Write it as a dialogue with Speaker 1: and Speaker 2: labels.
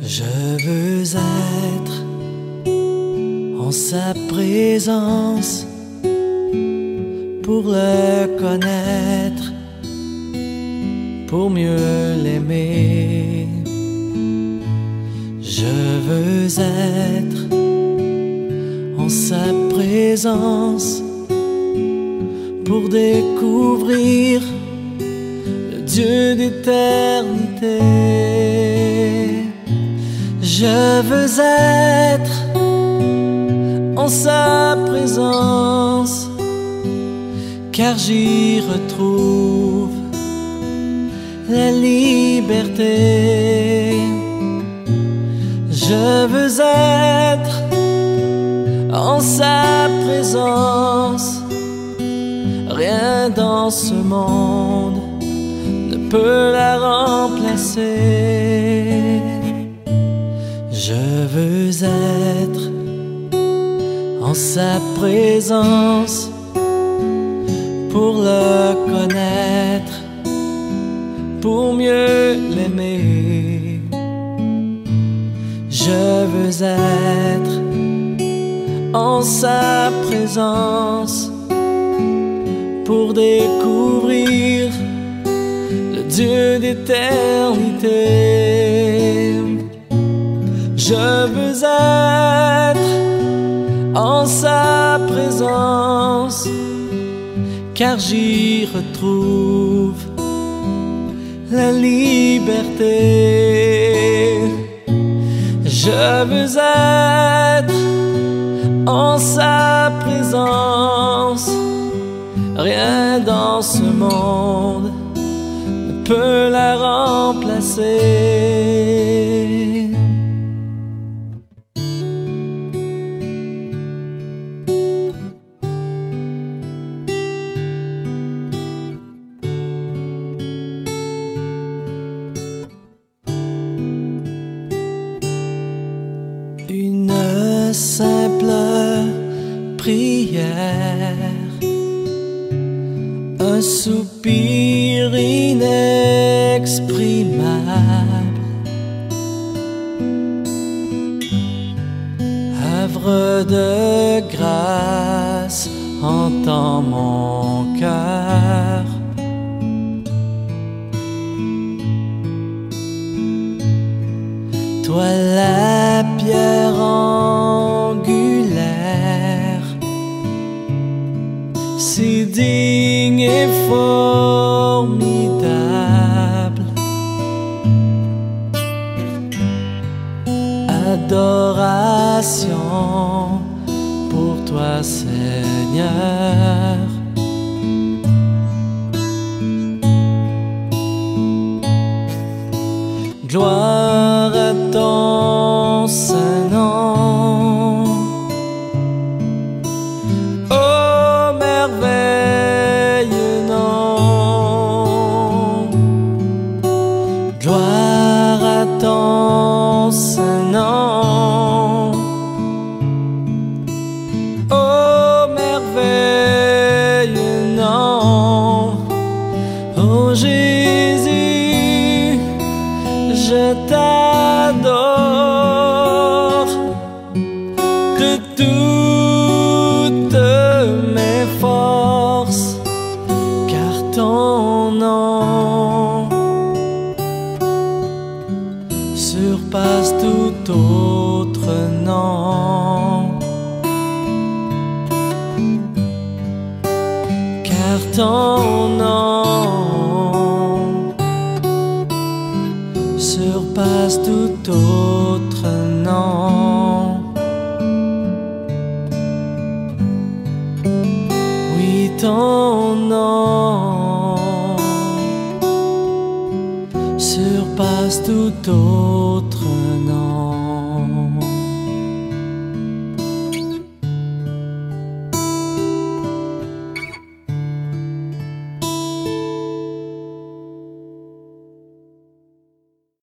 Speaker 1: Je veux être en sa présence pour le connaître, pour mieux l'aimer. Je veux être en sa présence pour découvrir le Dieu d'éternité. Je veux être en sa présence, car j'y retrouve la liberté. Je veux être en sa présence, rien dans ce monde ne peut la remplacer. Je veux être en sa présence pour le connaître, pour mieux l'aimer. Je veux être en sa présence pour découvrir le Dieu d'éternité. Je veux être en sa présence, car j'y retrouve la liberté. Je veux être en sa présence, rien dans ce monde ne peut la remplacer. Une simple prière, un soupir inexprimable, havre de grâce, entends mon cœur. Toi la pierre angulaire, si digne et formidable, adoration pour toi Seigneur. Gloire à ton saint nom, ô merveilleux nom. Gloire à ton saint nom, ô merveilleux nom. Ô Jésus, je t'adore de toutes mes forces, car ton nom surpasse tout autre nom. Car ton nom surpasse tout autre nom. Oui, ton nom surpasse tout autre